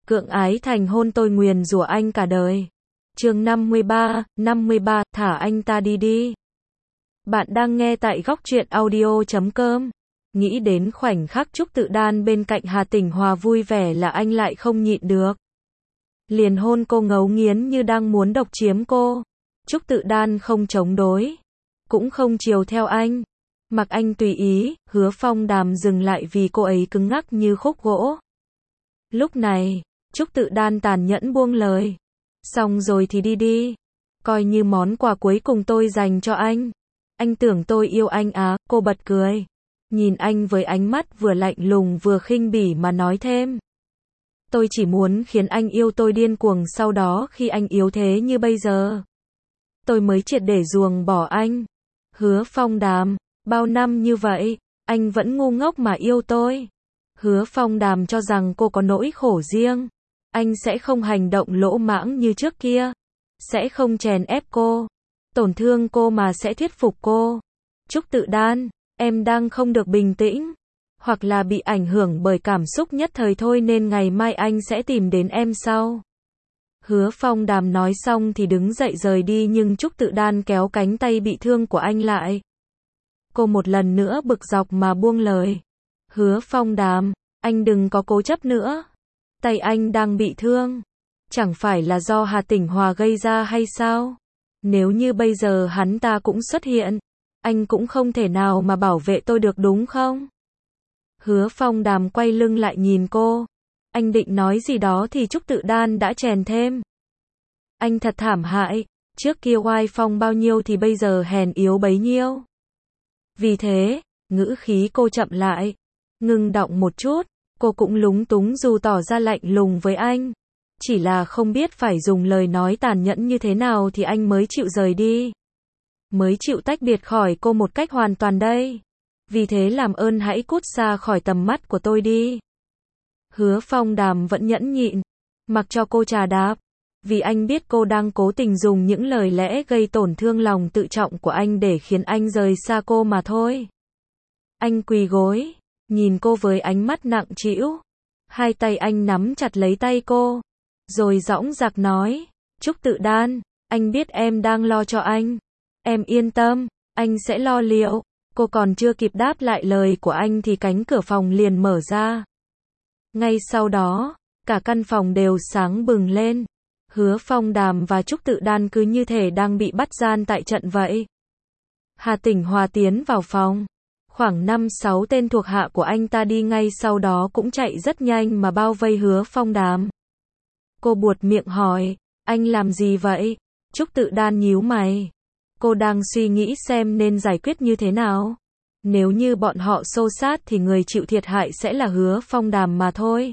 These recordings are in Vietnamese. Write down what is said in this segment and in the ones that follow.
Cưỡng ái thành hôn tôi nguyền rủa anh cả đời. Chương 53, thả anh ta đi đi. Bạn đang nghe tại góc truyện audio.com. Nghĩ đến khoảnh khắc Trúc Tự Đan bên cạnh Hà Tỉnh Hòa vui vẻ là anh lại không nhịn được. Liền hôn cô ngấu nghiến như đang muốn độc chiếm cô. Trúc Tự Đan không chống đối, cũng không chiều theo anh. Mặc anh tùy ý, Hứa Phong Đàm dừng lại vì cô ấy cứng ngắc như khúc gỗ. Lúc này, Trúc Tự Đan tàn nhẫn buông lời. Xong rồi thì đi đi. Coi như món quà cuối cùng tôi dành cho anh. Anh tưởng tôi yêu anh á, cô bật cười. Nhìn anh với ánh mắt vừa lạnh lùng vừa khinh bỉ mà nói thêm. Tôi chỉ muốn khiến anh yêu tôi điên cuồng, sau đó khi anh yếu thế như bây giờ, tôi mới triệt để ruồng bỏ anh. Hứa Phong Đàm, bao năm như vậy, anh vẫn ngu ngốc mà yêu tôi. Hứa Phong Đàm cho rằng cô có nỗi khổ riêng. Anh sẽ không hành động lỗ mãng như trước kia. Sẽ không chèn ép cô, tổn thương cô mà sẽ thuyết phục cô. Trúc Tự Đan, em đang không được bình tĩnh. Hoặc là bị ảnh hưởng bởi cảm xúc nhất thời thôi nên ngày mai anh sẽ tìm đến em sau. Hứa Phong Đàm nói xong thì đứng dậy rời đi nhưng Trúc Tự Đan kéo cánh tay bị thương của anh lại. Cô một lần nữa bực dọc mà buông lời. Hứa Phong Đàm, anh đừng có cố chấp nữa. Tay anh đang bị thương. Chẳng phải là do Hà Tỉnh Hòa gây ra hay sao? Nếu như bây giờ hắn ta cũng xuất hiện, anh cũng không thể nào mà bảo vệ tôi được đúng không? Hứa Phong Đàm quay lưng lại nhìn cô. Anh định nói gì đó thì Trúc Tự Đan đã chèn thêm. Anh thật thảm hại, trước kia oai phong bao nhiêu thì bây giờ hèn yếu bấy nhiêu. Vì thế, ngữ khí cô chậm lại, ngưng đọng một chút, cô cũng lúng túng dù tỏ ra lạnh lùng với anh. Chỉ là không biết phải dùng lời nói tàn nhẫn như thế nào thì anh mới chịu rời đi. Mới chịu tách biệt khỏi cô một cách hoàn toàn đây. Vì thế làm ơn hãy cút xa khỏi tầm mắt của tôi đi. Hứa Phong Đàm vẫn nhẫn nhịn, mặc cho cô trà đạp. Vì anh biết cô đang cố tình dùng những lời lẽ gây tổn thương lòng tự trọng của anh để khiến anh rời xa cô mà thôi. Anh quỳ gối, nhìn cô với ánh mắt nặng trĩu. Hai tay anh nắm chặt lấy tay cô, rồi dõng dạc nói, Trúc Tự Đan, anh biết em đang lo cho anh. Em yên tâm, anh sẽ lo liệu. Cô còn chưa kịp đáp lại lời của anh thì cánh cửa phòng liền mở ra. Ngay sau đó, cả căn phòng đều sáng bừng lên. Hứa Phong Đàm và Trúc Tự Đan cứ như thể đang bị bắt gian tại trận vậy. Hà Tỉnh Hòa tiến vào phòng. Khoảng 5-6 tên thuộc hạ của anh ta đi ngay sau đó cũng chạy rất nhanh mà bao vây Hứa Phong Đàm. Cô buột miệng hỏi, anh làm gì vậy? Trúc Tự Đan nhíu mày. Cô đang suy nghĩ xem nên giải quyết như thế nào. Nếu như bọn họ xô xát thì người chịu thiệt hại sẽ là Hứa Phong Đàm mà thôi.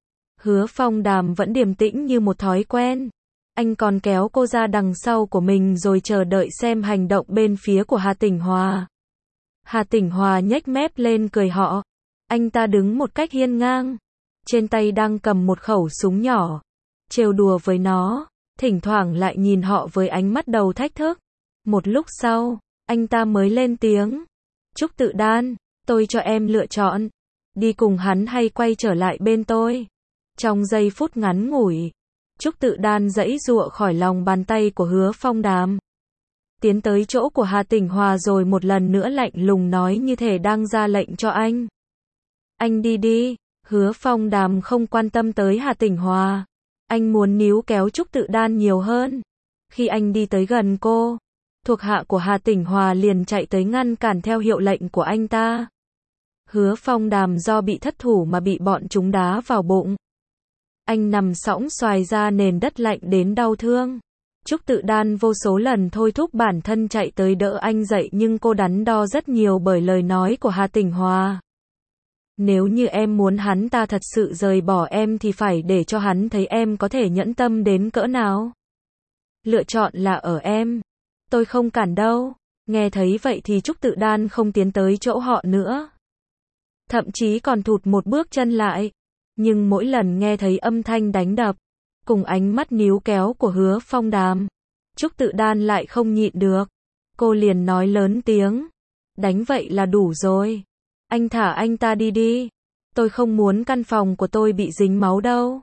Hứa Phong Đàm vẫn điềm tĩnh như một thói quen. Anh còn kéo cô ra đằng sau của mình rồi chờ đợi xem hành động bên phía của Hà Tỉnh Hòa. Hà Tỉnh Hòa nhếch mép lên cười họ. Anh ta đứng một cách hiên ngang. Trên tay đang cầm một khẩu súng nhỏ. Trêu đùa với nó. Thỉnh thoảng lại nhìn họ với ánh mắt đầu thách thức. Một lúc sau, anh ta mới lên tiếng. Trúc Tự Đan, tôi cho em lựa chọn. Đi cùng hắn hay quay trở lại bên tôi. Trong giây phút ngắn ngủi, Trúc Tự Đan giãy giụa khỏi lòng bàn tay của Hứa Phong Đàm. Tiến tới chỗ của Hà Tỉnh Hòa rồi một lần nữa lạnh lùng nói như thể đang ra lệnh cho anh. Anh đi đi. Hứa Phong Đàm không quan tâm tới Hà Tỉnh Hòa. Anh muốn níu kéo Trúc Tự Đan nhiều hơn. Khi anh đi tới gần cô, thuộc hạ của Hà Tỉnh Hòa liền chạy tới ngăn cản theo hiệu lệnh của anh ta. Hứa Phong Đàm do bị thất thủ mà bị bọn chúng đá vào bụng. Anh nằm sõng xoài ra nền đất lạnh đến đau thương. Trúc Tự Đan vô số lần thôi thúc bản thân chạy tới đỡ anh dậy nhưng cô đắn đo rất nhiều bởi lời nói của Hà Tỉnh Hòa. Nếu như em muốn hắn ta thật sự rời bỏ em thì phải để cho hắn thấy em có thể nhẫn tâm đến cỡ nào. Lựa chọn là ở em. Tôi không cản đâu. Nghe thấy vậy thì Trúc Tự Đan không tiến tới chỗ họ nữa. Thậm chí còn thụt một bước chân lại. Nhưng mỗi lần nghe thấy âm thanh đánh đập, cùng ánh mắt níu kéo của Hứa Phong Đàm, Trúc Tự Đan lại không nhịn được. Cô liền nói lớn tiếng. Đánh vậy là đủ rồi. Anh thả anh ta đi đi. Tôi không muốn căn phòng của tôi bị dính máu đâu.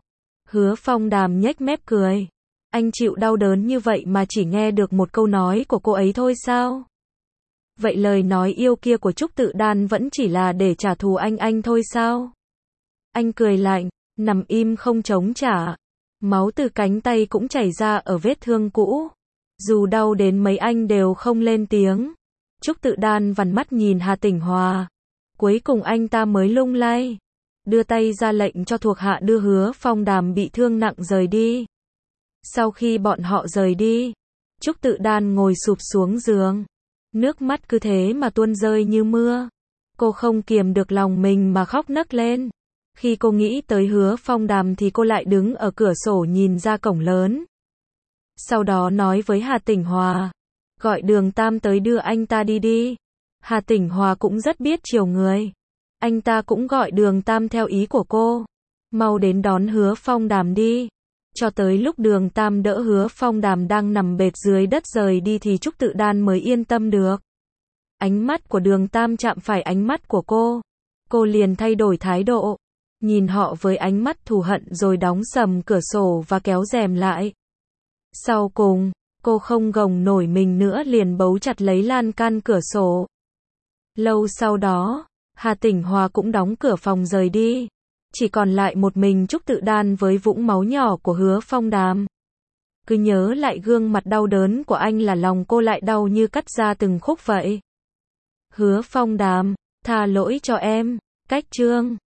Hứa Phong Đàm nhếch mép cười. Anh chịu đau đớn như vậy mà chỉ nghe được một câu nói của cô ấy thôi sao? Vậy lời nói yêu kia của Trúc Tự Đan vẫn chỉ là để trả thù anh thôi sao? Anh cười lạnh, nằm im không chống trả. Máu từ cánh tay cũng chảy ra ở vết thương cũ. Dù đau đến mấy anh đều không lên tiếng. Trúc Tự Đan vằn mắt nhìn Hà Tỉnh Hòa. Cuối cùng anh ta mới lung lay. Đưa tay ra lệnh cho thuộc hạ đưa Hứa Phong Đàm bị thương nặng rời đi. Sau khi bọn họ rời đi, Trúc Tự Đan ngồi sụp xuống giường. Nước mắt cứ thế mà tuôn rơi như mưa. Cô không kiềm được lòng mình mà khóc nấc lên. Khi cô nghĩ tới Hứa Phong Đàm thì cô lại đứng ở cửa sổ nhìn ra cổng lớn. Sau đó nói với Hà Tỉnh Hòa, gọi Đường Tam tới đưa anh ta đi. Hà Tỉnh Hòa cũng rất biết chiều người. Anh ta cũng gọi Đường Tam theo ý của cô. Mau đến đón Hứa Phong Đàm đi. Cho tới lúc Đường Tam đỡ Hứa Phong Đàm đang nằm bệt dưới đất rời đi thì Trúc Tự Đan mới yên tâm được. Ánh mắt của Đường Tam chạm phải ánh mắt của cô liền thay đổi thái độ. Nhìn họ với ánh mắt thù hận rồi đóng sầm cửa sổ và kéo rèm lại. Sau cùng, cô không gồng nổi mình nữa liền bấu chặt lấy lan can cửa sổ. Lâu sau đó, Hà Tỉnh Hòa cũng đóng cửa phòng rời đi. Chỉ còn lại một mình Trúc Tự Đan với vũng máu nhỏ của Hứa Phong Đàm. Cứ nhớ lại gương mặt đau đớn của anh là lòng cô lại đau như cắt ra từng khúc vậy. Hứa Phong Đàm, tha lỗi cho em. Cách chương